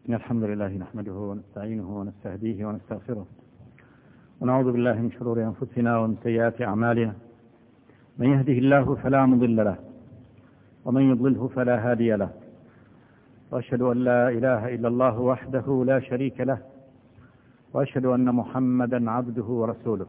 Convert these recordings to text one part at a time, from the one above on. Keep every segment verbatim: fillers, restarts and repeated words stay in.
إن الحمد لله نحمده ونستعينه ونستهديه ونستغفره ونعوذ بالله من شرور أنفسنا ومن سيئات أعمالنا. من يهده الله فلا مضل له ومن يضلله فلا هادي له، وأشهد أن لا إله إلا الله وحده لا شريك له، وأشهد أن محمدا عبده ورسوله.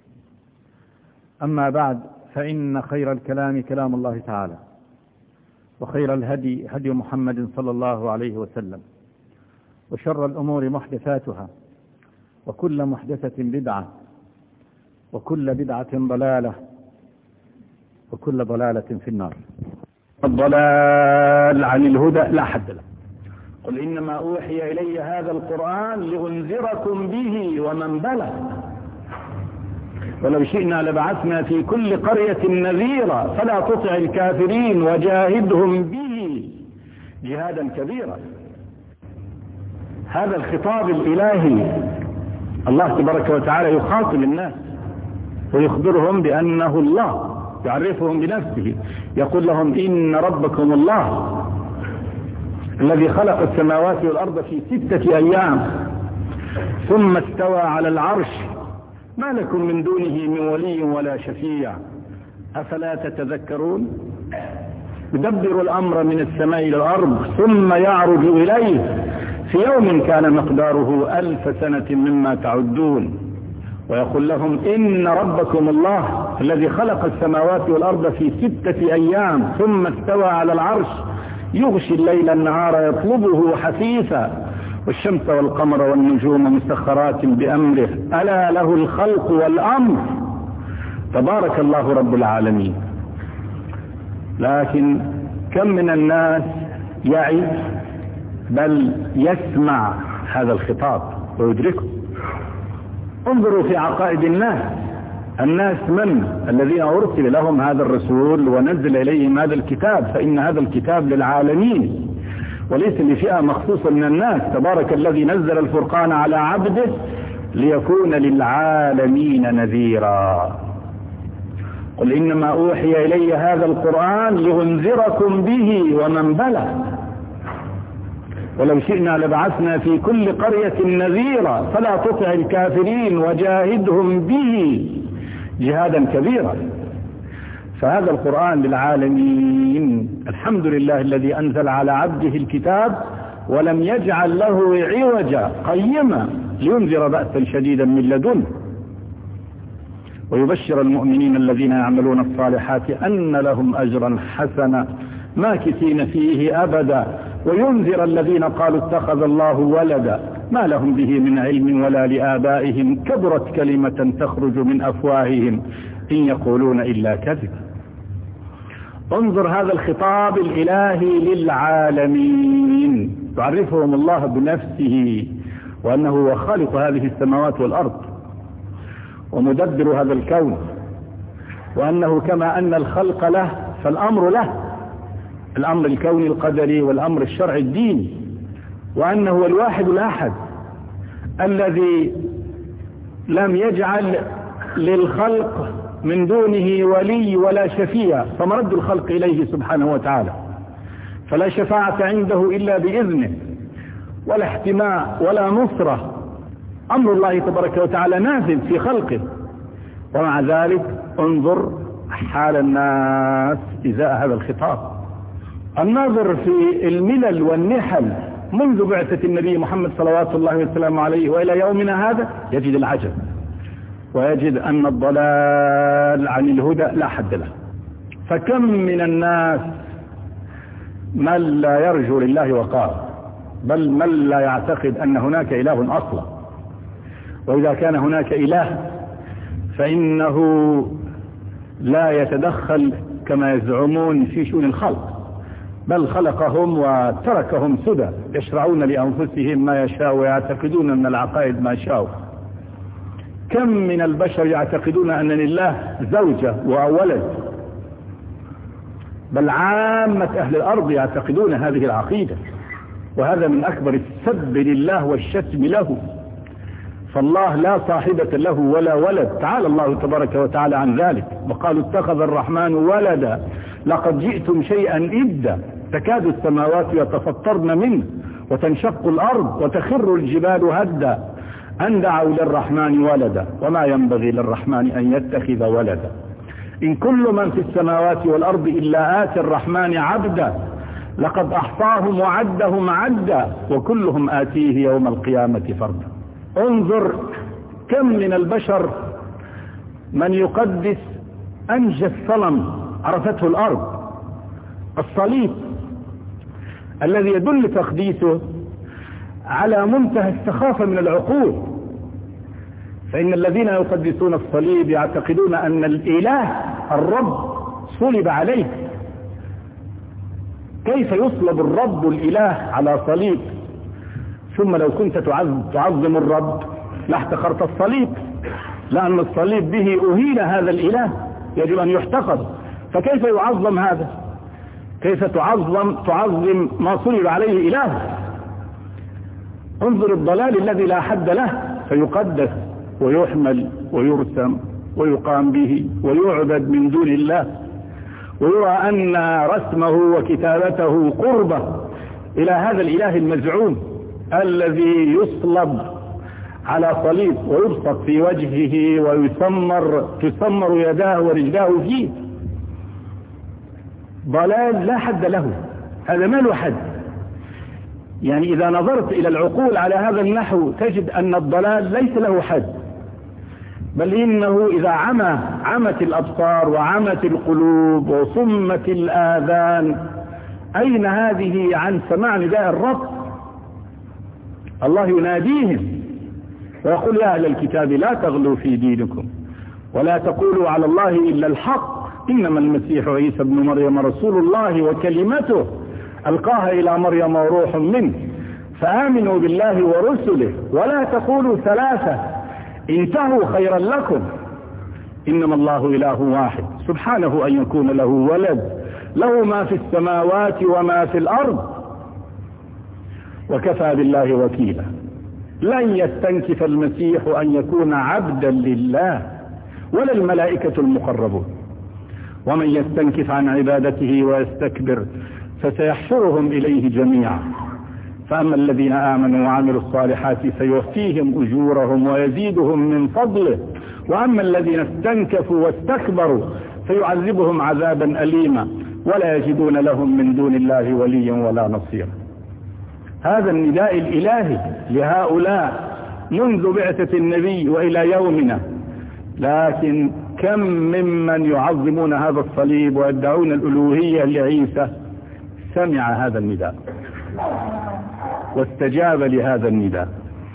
أما بعد، فإن خير الكلام كلام الله تعالى، وخير الهدي هدي محمد صلى الله عليه وسلم، وشر الأمور محدثاتها، وكل محدثة بدعة، وكل بدعة ضلالة، وكل ضلالة في النار. الضلال عن الهدى لا حد له. قل إنما أوحي إلي هذا القرآن لأنذركم به ومن بلغ ولو شئنا لبعثنا في كل قرية نذيرا فلا تطع الكافرين وجاهدهم به جهادا كبيرا. هذا الخطاب الإلهي، الله تبارك وتعالى يخاطب الناس ويخبرهم بأنه الله، يعرفهم بنفسه، يقول لهم إن ربكم الله الذي خلق السماوات والأرض في ستة أيام ثم استوى على العرش ما لكم من دونه من ولي ولا شفيع أفلا تتذكرون. يدبر الأمر من السماء إلى الأرض ثم يعرج إليه في يوم كان مقداره ألف سنة مما تعدون، ويقول لهم إن ربكم الله الذي خلق السماوات والأرض في ستة أيام ثم استوى على العرش يغشي الليل النهار يطلبه حثيثا والشمس والقمر والنجوم مسخرات بأمره ألا له الخلق والأمر تبارك الله رب العالمين. لكن كم من الناس يعي بل يسمع هذا الخطاب ويدركه. انظروا في عقائد الناس الناس من الذين أرسل لهم هذا الرسول ونزل إليهم هذا الكتاب، فإن هذا الكتاب للعالمين وليس لفئة مخصوصة من الناس. تبارك الذي نزل الفرقان على عبده ليكون للعالمين نذيرا. قل إنما أوحي إلي هذا القرآن لأنذركم به ومن بلغ ولو شئنا لبعثنا في كل قرية نذيرا فلا تطع الكافرين وجاهدهم به جهادا كبيرا. فهذا القرآن للعالمين. الحمد لله الذي أنزل على عبده الكتاب ولم يجعل له عوجا قيما لينذر بأسا شديدا من لدنه ويبشر المؤمنين الذين يعملون الصالحات أن لهم أجرا حسنا ماكثين فيه أبدا وينذر الذين قالوا اتخذ الله ولدا ما لهم به من علم ولا لآبائهم كبرت كلمة تخرج من أفواههم إن يقولون إلا كذبا. انظر هذا الخطاب الإلهي للعالمين، يعرفهم الله بنفسه وأنه هو خالق هذه السماوات والأرض ومدبر هذا الكون، وأنه كما أن الخلق له فالأمر له، الأمر الكوني القدري والأمر الشرعي الديني، وأنه هو الواحد الأحد الذي لم يجعل للخلق من دونه ولي ولا شفيع، فمرد الخلق إليه سبحانه وتعالى، فلا شفاعة عنده إلا بإذنه ولا احتماء ولا نصرة. أمر الله تبارك وتعالى نازل في خلقه، ومع ذلك انظر حال الناس إزاء هذا الخطاب. الناظر في الملل والنحل منذ بعثة النبي محمد صلوات الله وسلامه عليه وإلى يومنا هذا يجد العجب ويجد أن الضلال عن الهدى لا حد له. فكم من الناس من لا يرجو لله وقار، بل من لا يعتقد أن هناك إله أصلا، وإذا كان هناك إله فإنه لا يتدخل كما يزعمون في شؤون الخلق، بل خلقهم وتركهم سدى يشرعون لأنفسهم ما يشاء ويعتقدون من العقائد ما شاءوا. كم من البشر يعتقدون أن لله زوجة وولد، بل عامة أهل الأرض يعتقدون هذه العقيدة، وهذا من أكبر السب لله والشتم له. فالله لا صاحبة له ولا ولد، تعالى الله تبارك وتعالى عن ذلك، وقالوا اتخذ الرحمن ولدا لقد جئتم شيئا إدا تكاد السماوات يتفطرن منه وتنشق الأرض وتخر الجبال هدا أن دعوا للرحمن ولدا وما ينبغي للرحمن أن يتخذ ولدا إن كل من في السماوات والأرض إلا آتي الرحمن عبدا لقد أحصاهم وعدهم عدا وكلهم آتيه يوم القيامة فردا. انظر كم من البشر من يقدس أنجى الصنم عرفته الأرض، الصليب الذي يدل تقديسه على منتهى السخافة من العقول. فإن الذين يقدسون الصليب يعتقدون أن الإله الرب صلب عليه. كيف يصلب الرب الإله على صليب؟ ثم لو كنت تعظم الرب لاحتقرت الصليب، لأن الصليب به أهين هذا الإله يجب أن يحتقر. فكيف يعظم هذا؟ كيف تعظم تعظم ما صلب عليه إله؟ انظر الضلال الذي لا حد له، فيقدس ويحمل ويرسم ويقام به ويعبد من دون الله، ويرى أن رسمه وكتابته قربة إلى هذا الإله المزعوم الذي يصلب على صليب ويبسط في وجهه ويسمر تسمر يداه ورجلاه فيه. ضلال لا حد له، هذا ما له حد. يعني إذا نظرت إلى العقول على هذا النحو تجد أن الضلال ليس له حد، بل إنه إذا عمى عمت الأبصار وعمت القلوب وصمت الآذان، أين هذه عن سماع نداء الرب؟ الله يناديهم ويقول يا أهل الكتاب لا تغلوا في دينكم ولا تقولوا على الله إلا الحق إنما المسيح عيسى ابن مريم رسول الله وكلمته ألقاها إلى مريم وروح منه فآمنوا بالله ورسله ولا تقولوا ثلاثة انتهوا خيرا لكم إنما الله إله واحد سبحانه أن يكون له ولد له ما في السماوات وما في الأرض وكفى بالله وكيلا. لن يستنكف المسيح أن يكون عبدا لله ولا الملائكة المقربون، ومن يستنكف عن عبادته ويستكبر فسيحشرهم إليه جميعا. فأما الذين آمنوا وعملوا الصالحات فيوفيهم أجورهم ويزيدهم من فضله، وأما الذين استنكفوا واستكبروا فيعذبهم عذابا أليما ولا يجدون لهم من دون الله وليا ولا نصيرا. هذا النداء الإلهي لهؤلاء منذ بعثة النبي وإلى يومنا. لكن كم ممن يعظمون هذا الصليب ويدعون الألوهية لعيسى سمع هذا النداء واستجاب لهذا النداء.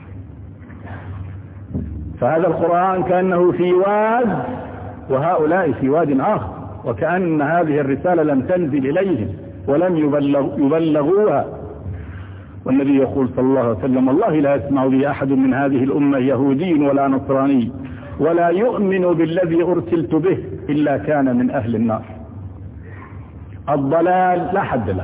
فهذا القرآن كأنه في واد وهؤلاء في واد آخر، وكأن هذه الرسالة لم تنزل إليهم ولم يبلغ يبلغوها. والنبي يقول صلى الله عليه وسلم والله لا يسمع بي أحد من هذه الأمة يهودي ولا نصراني ولا يؤمن بالذي أرسلت به إلا كان من أهل النار. الضلال لا حد له.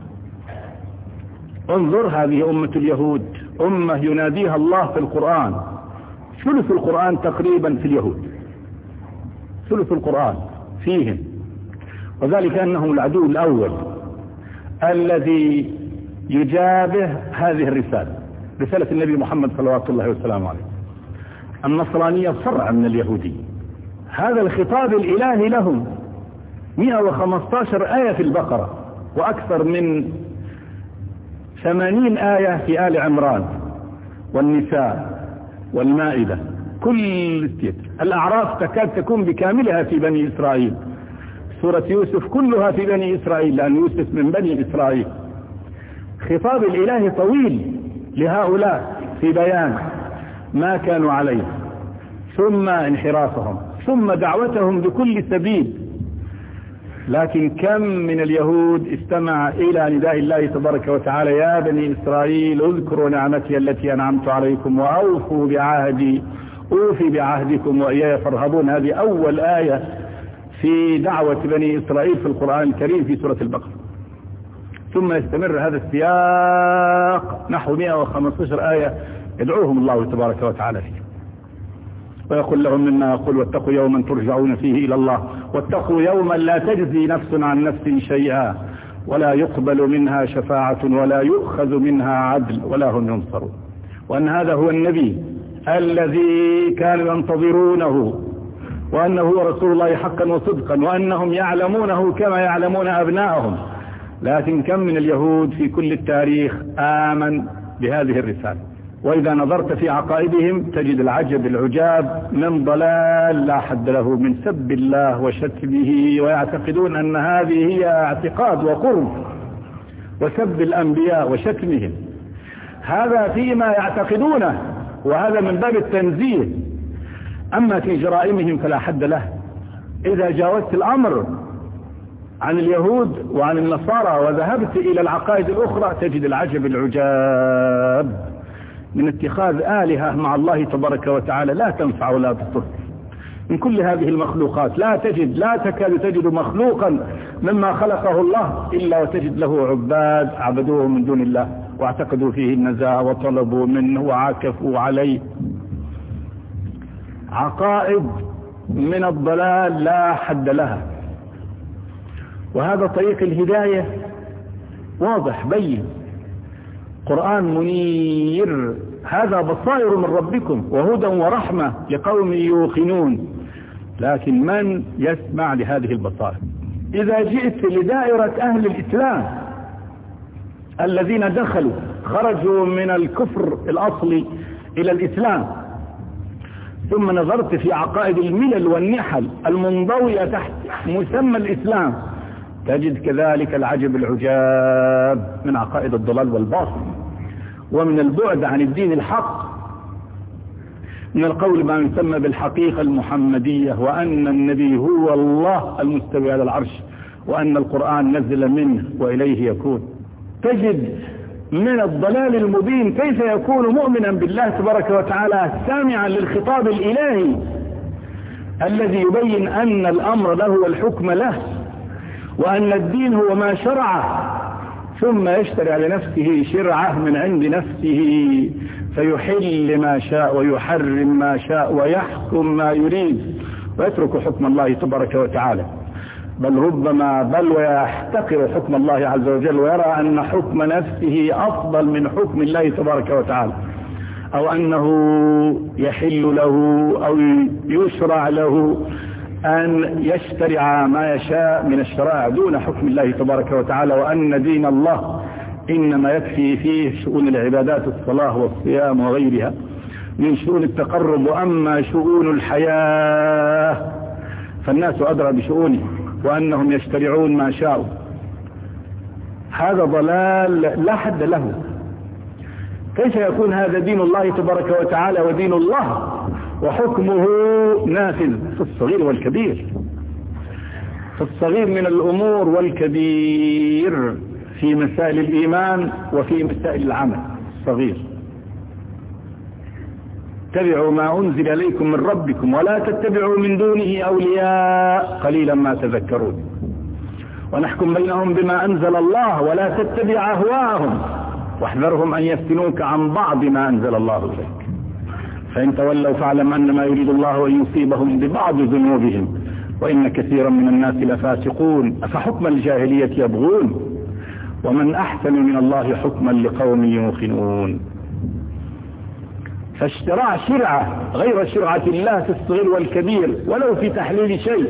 انظر هذه أمة اليهود، أمة يناديها الله في القرآن، ثلث القرآن تقريبا في اليهود، ثلث القرآن فيهم، وذلك أنهم العدو الأول الذي يجابه هذه الرسالة، رسالة النبي محمد صلوات الله وسلامه عليه. النصرانية فرع من اليهودية. هذا الخطاب الإلهي لهم مئة وخمسة عشر آية في البقرة وأكثر من ثمانين آية في آل عمران والنساء والمائدة، كل الستة. الأعراف تكاد تكون بكاملها في بني إسرائيل. سورة يوسف كلها في بني إسرائيل لأن يوسف من بني إسرائيل. خطاب الإله طويل لهؤلاء في بيان ما كانوا عليه، ثم انحرافهم، ثم دعوتهم بكل سبيل. لكن كم من اليهود استمع إلى نداء الله تبارك وتعالى يا بني إسرائيل اذكروا نعمتي التي أنعمت عليكم وأوفوا بعهدي أوفي بعهدكم وإياي فارهبون. هذه أول آية في دعوة بني إسرائيل في القرآن الكريم في سورة البقرة. ثم يستمر هذا السياق نحو مئة وخمسة عشر آية يدعوهم الله تبارك وتعالى فيه، ويقول لهم مما يقول واتقوا يوما ترجعون فيه إلى الله واتقوا يوما لا تجزي نفس عن نفس شيئا ولا يقبل منها شفاعة ولا يؤخذ منها عدل ولا هم ينصرون، وأن هذا هو النبي الذي كانوا ينتظرونه، وأنه هو رسول الله حقا وصدقا، وأنهم يعلمونه كما يعلمون أبنائهم. لكن كم من اليهود في كل التاريخ آمن بهذه الرسالة، وإذا نظرت في عقائدهم تجد العجب العجاب من ضلال لا حد له، من سب الله وشتمه، ويعتقدون أن هذه هي اعتقاد وقرب، وسب الأنبياء وشتمهم، هذا فيما يعتقدونه، وهذا من باب التنزيه. أما في جرائمهم فلا حد له. إذا جاوزت الأمر عن اليهود وعن النصارى وذهبت إلى العقائد الأخرى تجد العجب العجاب من اتخاذ آلهة مع الله تبارك وتعالى لا تنفع ولا تضر. من كل هذه المخلوقات لا تجد لا تكاد تجد مخلوقا مما خلقه الله إلا وتجد له عباد عبدوه من دون الله واعتقدوا فيه النزاهة وطلبوا منه وعاكفوا عليه. عقائد من الضلال لا حد لها، وهذا طريق الهداية واضح بين، قرآن منير، هذا بصائر من ربكم وهدى ورحمة لقوم يوقنون. لكن من يسمع لهذه البصائر؟ إذا جئت لدائرة أهل الإسلام الذين دخلوا خرجوا من الكفر الأصلي إلى الإسلام، ثم نظرت في عقائد الملل والنحل المنضوية تحت مسمى الإسلام، تجد كذلك العجب العجاب من عقائد الضلال والباطل، ومن البعد عن الدين الحق، من القول ما يسمى بالحقيقة المحمدية، وأن النبي هو الله المستوي على العرش، وأن القرآن نزل منه وإليه يكون. تجد من الضلال المبين كيف يكون مؤمنا بالله تبارك وتعالى سامعا للخطاب الإلهي الذي يبين أن الأمر له والحكم له، وأن الدين هو ما شرعه، ثم يشترع لنفسه شرعه من عند نفسه فيحل ما شاء ويحرم ما شاء ويحكم ما يريد ويترك حكم الله تبارك وتعالى، بل ربما بل ويحتقر حكم الله عز وجل ويرى أن حكم نفسه أفضل من حكم الله تبارك وتعالى، أو أنه يحل له أو يشرع له أن يشترع ما يشاء من الشرائع دون حكم الله تبارك وتعالى، وأن دين الله إنما يكفي فيه شؤون العبادات الصلاة والصيام وغيرها من شؤون التقرب، وأما شؤون الحياة فالناس أدرى بشؤونه، وأنهم يشترعون ما شاءوا. هذا ضلال لا حد له. كيف يكون هذا دين الله تبارك وتعالى ودين الله وحكمه نافذ في الصغير والكبير، في الصغير من الأمور والكبير، في مسائل الإيمان وفي مسائل العمل الصغير. اتبعوا ما أنزل إليكم من ربكم ولا تتبعوا من دونه أولياء قليلا ما تذكرون، ونحكم بينهم بما أنزل الله ولا تتبع أهواءهم واحذرهم أن يفتنوك عن بعض ما أنزل الله إليك، فإن تولوا فاعلم أن ما يريد الله أن يصيبهم ببعض ذنوبهم وإن كثيرا من الناس لفاسقون أفحكم الجاهلية يبغون ومن أحسن من الله حكما لقوم يوقنون. فاشتراع شرعة غير شرعة الله في الصغير والكبير، ولو في تحليل شيء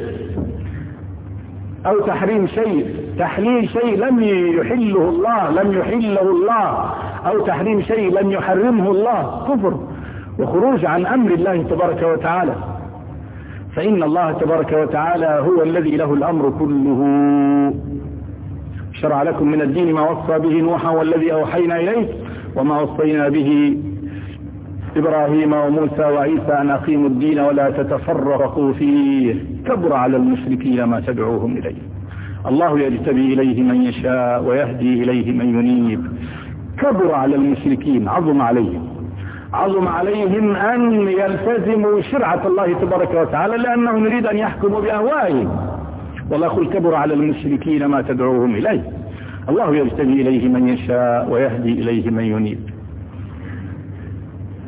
أو تحريم شيء، تحليل شيء لم يحله الله لم يحله الله أو تحريم شيء لم يحرمه الله، كفر وخروج عن أمر الله تبارك وتعالى. فإن الله تبارك وتعالى هو الذي له الأمر كله. شرع لكم من الدين ما وصى به نوحا والذي أوحينا إليه وما وصينا به إبراهيم وموسى وعيسى أن أقيموا الدين ولا تتفرقوا فيه كبر على المشركين ما تدعوهم إليه. الله يجتبي إليه من يشاء ويهدي إليه من ينيب. كبر على المشركين، عظم عليهم عظم عليهم أن يلتزموا شرعة الله تبارك وتعالى لأنهم يريد أن يحكموا بأهوائهم. والله يقول كبر على المشركين ما تدعوهم إليه. الله يجتبي إليه من يشاء ويهدي إليه من ينيب.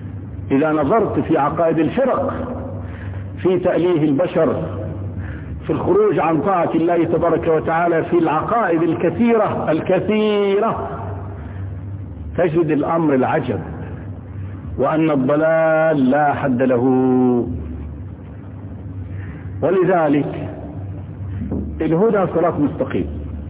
إذا نظرت في عقائد الفرق في تأليه البشر في في الخروج عن طاعة الله تبارك وتعالى في العقائد الكثيرة الكثيرة تجد الأمر العجب، وأن الضلال لا حد له. ولذلك الهدى صراط مستقيم،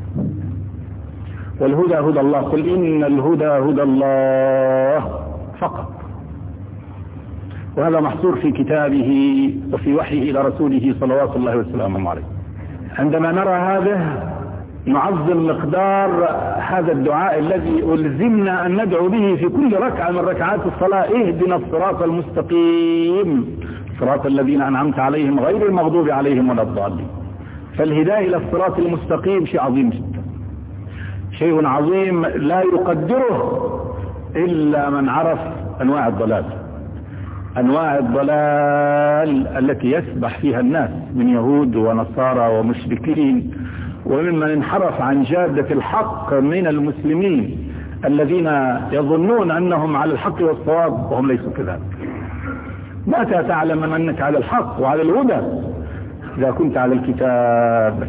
والهدى هدى الله، قل إن الهدى هدى الله فقط. وهذا محصور في كتابه وفي وحيه إلى رسوله صلوات الله وسلامه عليه. عندما نرى هذا نعظم مقدار هذا الدعاء الذي ألزمنا أن ندعو به في كل ركعة من ركعات الصلاة: اهدنا الصراط المستقيم صراط الذين أنعمت عليهم غير المغضوب عليهم ولا الضالين. فالهداية إلى الصراط المستقيم شيء عظيم جدا، شيء عظيم لا يقدره إلا من عرف أنواع الضلال، أنواع الضلال التي يسبح فيها الناس من يهود ونصارى ومشركين وممن انحرف عن جادة الحق من المسلمين الذين يظنون أنهم على الحق والصواب وهم ليسوا كذلك. متى تعلم أنك على الحق وعلى الهدى؟ إذا كنت على الكتاب.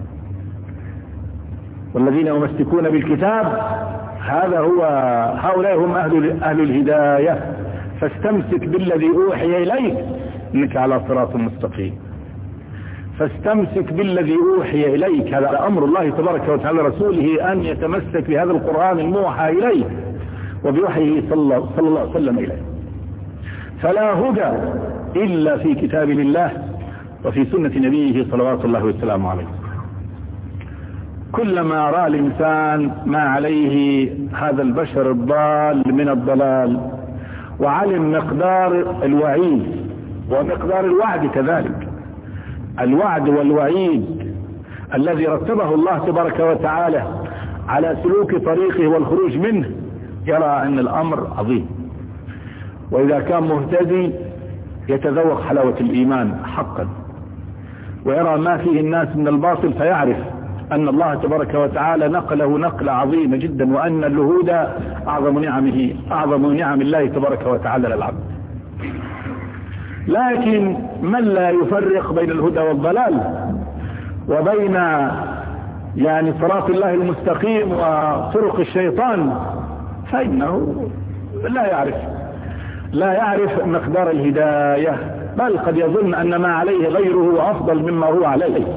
والذين يمسكون بالكتاب هذا هو هؤلاء هم أهل, أهل الهداية. فاستمسك بالذي أوحي إليك إنك على صراط مستقيم، فاستمسك بالذي أوحي إليك. هذا أمر الله تبارك وتعالى رسوله أن يتمسك بهذا القرآن الموحى إليه وبوحيه صلى الله عليه وسلم إليه. فلا هدى إلا في كتاب الله وفي سنة نبيه صلوات الله وسلامه عليه. كلما رأى الإنسان ما عليه هذا البشر الضال من الضلال وعلم مقدار الوعيد ومقدار الوعد كذلك، الوعد والوعيد الذي رتبه الله تبارك وتعالى على سلوك طريقه والخروج منه، يرى أن الأمر عظيم. وإذا كان مهتدي يتذوق حلاوة الإيمان حقا، ويرى ما فيه الناس من الباطل فيعرف أن الله تبارك وتعالى نقله نقلة عظيمة جدا، وأن الهدى أعظم نعمه أعظم نعم الله تبارك وتعالى للعبد. لكن من لا يفرق بين الهدى والضلال وبين يعني صراط الله المستقيم وطرق الشيطان فإنه لا يعرف لا يعرف مقدار الهداية، بل قد يظن أن ما عليه غيره أفضل مما هو عليه.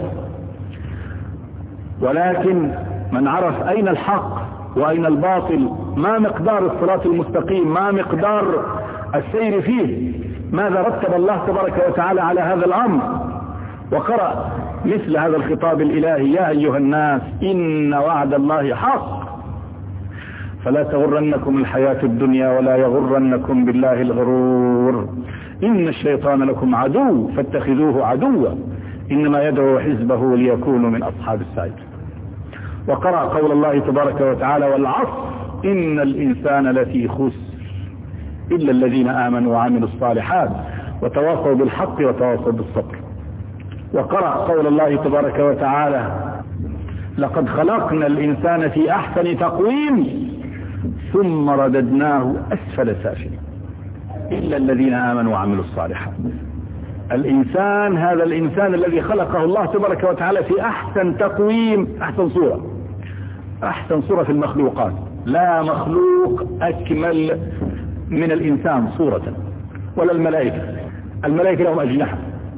ولكن من عرف أين الحق وأين الباطل، ما مقدار الصراط المستقيم، ما مقدار السير فيه، ماذا رتب الله تبارك وتعالى على هذا الأمر، وقرأ مثل هذا الخطاب الإلهي: يا أيها الناس إن وعد الله حق فلا تغرنكم الحياة الدنيا ولا يغرنكم بالله الغرور إن الشيطان لكم عدو فاتخذوه عدوا إنما يدعو حزبه ليكونوا من أصحاب السعير. وقرأ قول الله تبارك وتعالى: والعصر إن الإنسان لفي خسر إلا الذين آمنوا وعملوا الصالحات وتواصوا بالحق وتواصوا بالصبر. وقرأ قول الله تبارك وتعالى: لقد خلقنا الإنسان في أحسن تقويم ثم رددناه أسفل سافلين إلا الذين آمنوا وعملوا الصالحات. الإنسان هذا الإنسان الذي خلقه الله تبارك وتعالى في أحسن تقويم، أحسن صورة، أحسن صورة في المخلوقات. لا مخلوق أكمل من الإنسان صورة، ولا الملائكة. الملائكة لهم أجنحة.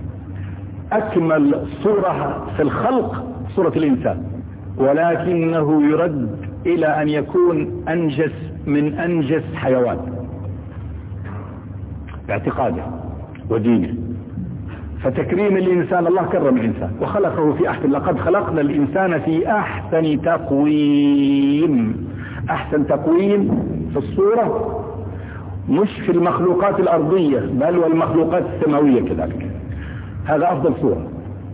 أكمل صورة في الخلق صورة الإنسان، ولكنه يرد إلى أن يكون أنجس من أنجس حيوان باعتقاده ودينه. فتكريم الإنسان، الله كرم الإنسان وخلقه في أحسن. لقد خلقنا الإنسان في أحسن تقويم. أحسن تقويم في الصورة، مش في المخلوقات الأرضية بل والمخلوقات السماوية كذلك، هذا أفضل صورة،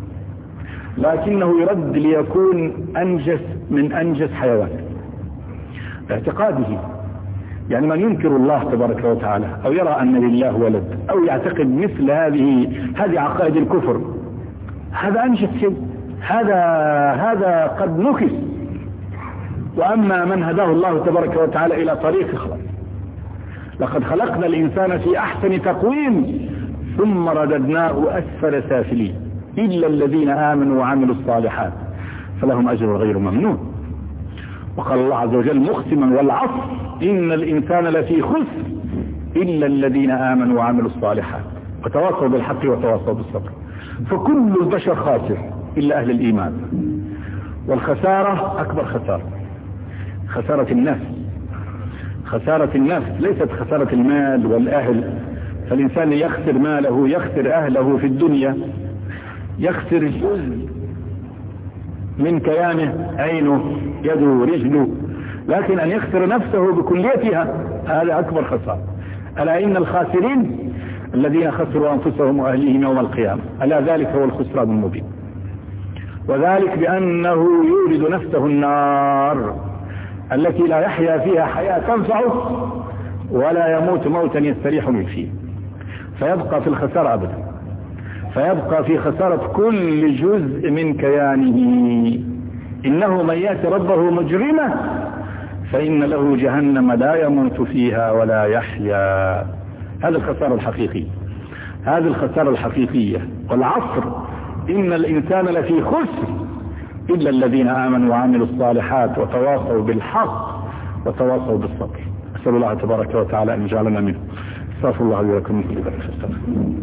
لكنه يرد ليكون أنجس من أنجس حيوان باعتقاده. يعني من ينكر الله تبارك وتعالى أو يرى أن لله ولد أو يعتقد مثل هذه هذه عقائد الكفر، هذا أنجس شيء، هذا هذا قد نكس. وأما من هداه الله تبارك وتعالى إلى طريق خلاص. لقد خلقنا الإنسان في أحسن تقويم ثم رددناه أسفل سافلين إلا الذين آمنوا وعملوا الصالحات فلهم أجر غير ممنون. وقال الله عز وجل مختما والعصر إن الإنسان لفي خسر إلا الذين آمنوا وعملوا الصالحات وتواصوا بالحق وتواصوا بالصبر. فكل البشر خاسر إلا أهل الإيمان. والخسارة أكبر خسارة خسارة النفس. خسارة النفس ليست خسارة المال والأهل، فالإنسان يخسر ماله يخسر أهله في الدنيا، يخسر جزء من كيانه، عينه يده رجله، لكن أن يخسر نفسه بكليتها هذا أكبر خسارة. ألا إن الخاسرين الذين خسروا أنفسهم وأهليهم يوم القيامة، ألا ذلك هو الخسران المبين. وذلك بأنه يورد نفسه النار التي لا يحيا فيها حياة تنفعه ولا يموت موتا يستريح من فيه، فيبقى في الخسارة أبدا، فيبقى في خسارة كل جزء من كيانه. إنه من يأتي ربه مجرما فإن له جهنم لا يموت فيها ولا يحيا. هذه الخسارة الحقيقية، هذه الخسارة الحقيقية. والعصر إن الإنسان لفي خسر إلا الذين آمنوا وعملوا الصالحات وتواصوا بالحق وتواصوا بالصبر. أسأل الله تبارك وتعالى أن يجعلنا منه. استغفر الله لي ولكم من كل ذنب فاستغفروه.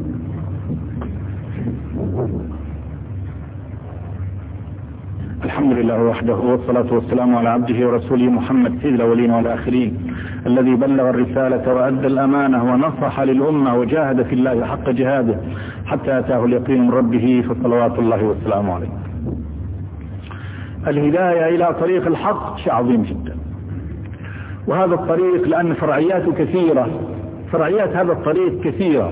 الحمد لله وحده والصلاة والسلام على عبده ورسوله محمد سيد الأولين والآخرين الذي بلغ الرسالة وأدى الأمانة ونصح للأمة وجاهد في الله حق جهاده حتى أتاه اليقين من ربه، فصلوات الله والسلام عليه. الهداية إلى طريق الحق شيء عظيم جدا، وهذا الطريق لأن فرعياته كثيرة، فرعيات هذا الطريق كثيرة.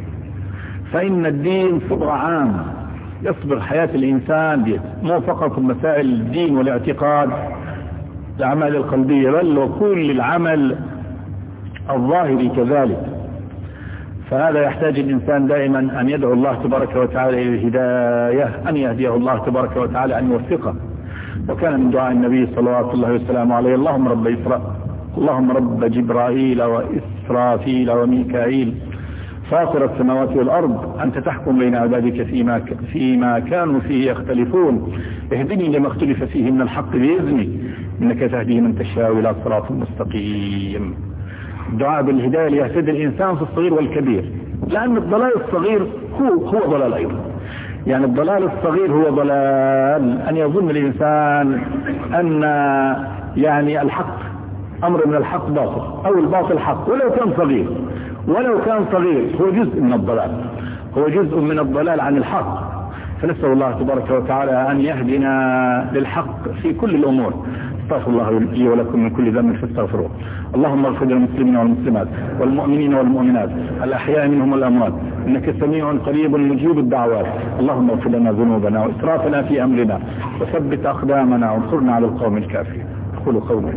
فإن الدين صبغة عام يصبغ حياة الإنسان دي، مو فقط مسائل الدين والاعتقاد الأعمال القلبية، بل وكل العمل الظاهري كذلك. فهذا يحتاج الإنسان دائما أن يدعو الله تبارك وتعالى إلى الهداية، أن يهديه الله تبارك وتعالى، أن يوفقه. وكان من دعاء النبي صلى الله عليه وسلم عليه اللهم رب إسراء اللهم رب جبرائيل وإسرافيل وميكائيل فاطر السماوات والأرض أنت تحكم بين عبادك فيما, فيما كانوا فيه يختلفون اهدني لما اختلف فيه من الحق بإذنك إنك تهدي من تشاء إلى صراط مستقيم. الدعاء بالهداية ليهتدي الإنسان في الصغير والكبير، لأن الضلال الصغير هو هو ضلال أيضا. يعني الضلال الصغير هو ضلال أن يظن الإنسان أن يعني الحق أمر من الحق باطل أو الباطل حق، ولو كان صغير ولو كان صغير هو جزء من الضلال، هو جزء من الضلال عن الحق. فنسأل الله تبارك وتعالى أن يهدنا للحق في كل الأمور. استغفر الله لي ولكم من كل ذنب فاستغفروه. اللهم اغفر للمسلمين والمسلمات والمؤمنين والمؤمنات الأحياء منهم والأموات إنك سميع قريب مجيب الدعوات. اللهم اغفر لنا ذنوبنا وإسرافنا في أمرنا وثبت أقدامنا وانصرنا على القوم الكافرين. قولوا قولي.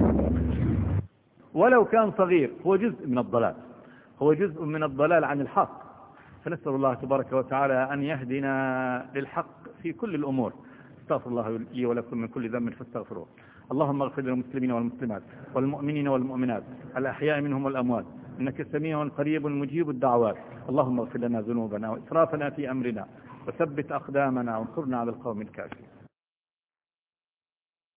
ولو كان صغير هو جزء من الضلال، هو جزء من الضلال عن الحق. فنسأل الله تبارك وتعالى أن يهدنا للحق في كل الأمور. استغفر الله لي ولكم من كل ذنب فاستغفروه. اللهم اغفر للمسلمين والمسلمات والمؤمنين والمؤمنات الأحياء منهم والأموات إنك سميع قريب مجيب الدعوات. اللهم اغفر لنا ذنوبنا وإسرافنا في أمرنا وثبت أقدامنا وانصرنا على القوم الكافرين.